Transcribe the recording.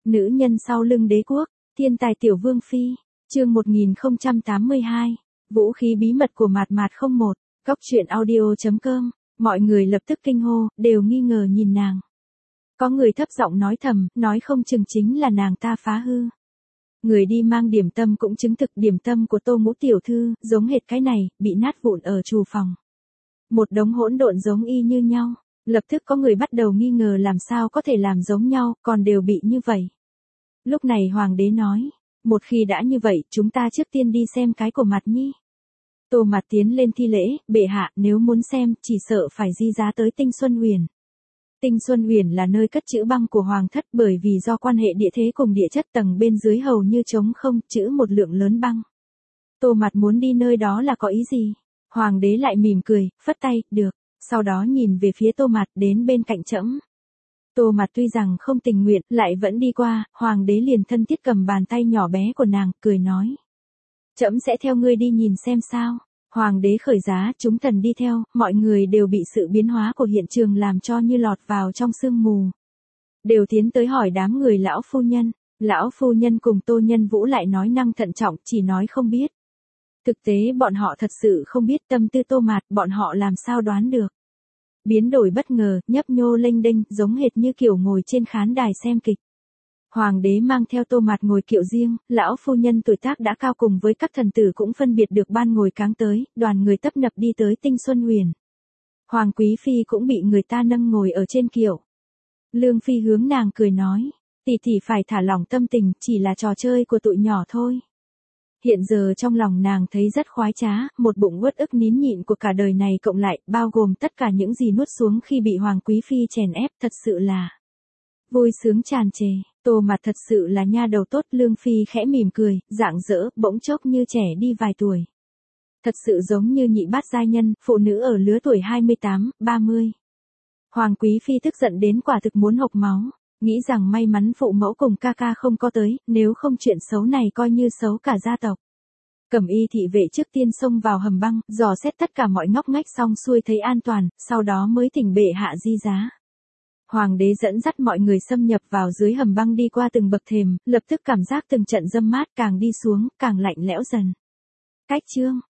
Nữ nhân sau lưng đế quốc, thiên tài tiểu vương phi, chương 1082, vũ khí bí mật của Mạt Mạt 01, góc truyện audio.com, mọi người lập tức kinh hô, đều nghi ngờ nhìn nàng. Có người thấp giọng nói thầm, nói không chừng chính là nàng ta phá hư. Người đi mang điểm tâm cũng chứng thực điểm tâm của Tô Ngũ tiểu thư, giống hệt cái này, bị nát vụn ở trù phòng. Một đống hỗn độn giống y như nhau, lập tức có người bắt đầu nghi ngờ làm sao có thể làm giống nhau, còn đều bị như vậy. Lúc này hoàng đế nói, một khi đã như vậy, chúng ta trước tiên đi xem cái của Mạt Nhi. Tô Mạt tiến lên thi lễ, bệ hạ, nếu muốn xem, chỉ sợ phải di giá tới Tinh Xuân Huyền. Tinh Xuân Huyền là nơi cất trữ băng của hoàng thất, bởi vì do quan hệ địa thế cùng địa chất tầng bên dưới hầu như trống không, trữ một lượng lớn băng. Tô Mạt muốn đi nơi đó là có ý gì? Hoàng đế lại mỉm cười, phất tay, được. Sau đó nhìn về phía Tô Mạt, đến bên cạnh trẫm. Tô Mạt tuy rằng không tình nguyện, lại vẫn đi qua, hoàng đế liền thân thiết cầm bàn tay nhỏ bé của nàng, cười nói. Trẫm sẽ theo ngươi đi nhìn xem sao. Hoàng đế khởi giá, chúng thần đi theo, mọi người đều bị sự biến hóa của hiện trường làm cho như lọt vào trong sương mù. Đều tiến tới hỏi đám người lão phu nhân. Lão phu nhân cùng Tô Nhân Vũ lại nói năng thận trọng, chỉ nói không biết. Thực tế bọn họ thật sự không biết tâm tư Tô Mạt, bọn họ làm sao đoán được. Biến đổi bất ngờ, nhấp nhô lênh đênh, giống hệt như kiểu ngồi trên khán đài xem kịch. Hoàng đế mang theo Tô Mạt ngồi kiệu riêng, lão phu nhân tuổi tác đã cao cùng với các thần tử cũng phân biệt được ban ngồi cáng tới, đoàn người tấp nập đi tới Tinh Xuân Huyền. Hoàng quý phi cũng bị người ta nâng ngồi ở trên kiệu. Lương phi hướng nàng cười nói, tỷ tỷ phải thả lỏng tâm tình, chỉ là trò chơi của tụi nhỏ thôi. Hiện giờ trong lòng nàng thấy rất khoái trá, một bụng uất ức nín nhịn của cả đời này cộng lại, bao gồm tất cả những gì nuốt xuống khi bị Hoàng quý phi chèn ép, thật sự là vui sướng tràn trề. Tô Mạt thật sự là nha đầu tốt, Lương phi khẽ mỉm cười, rạng rỡ, bỗng chốc như trẻ đi vài tuổi. Thật sự giống như nhị bát giai nhân, phụ nữ ở lứa tuổi 28, 30. Hoàng quý phi tức giận đến quả thực muốn hộc máu, nghĩ rằng may mắn phụ mẫu cùng ca ca không có tới, nếu không chuyện xấu này coi như xấu cả gia tộc. Cẩm y thị vệ trước tiên xông vào hầm băng, dò xét tất cả mọi ngóc ngách xong xuôi thấy an toàn, sau đó mới thỉnh bệ hạ di giá. Hoàng đế dẫn dắt mọi người xâm nhập vào dưới hầm băng, đi qua từng bậc thềm, lập tức cảm giác từng trận râm mát càng đi xuống, càng lạnh lẽo dần. Cách chương,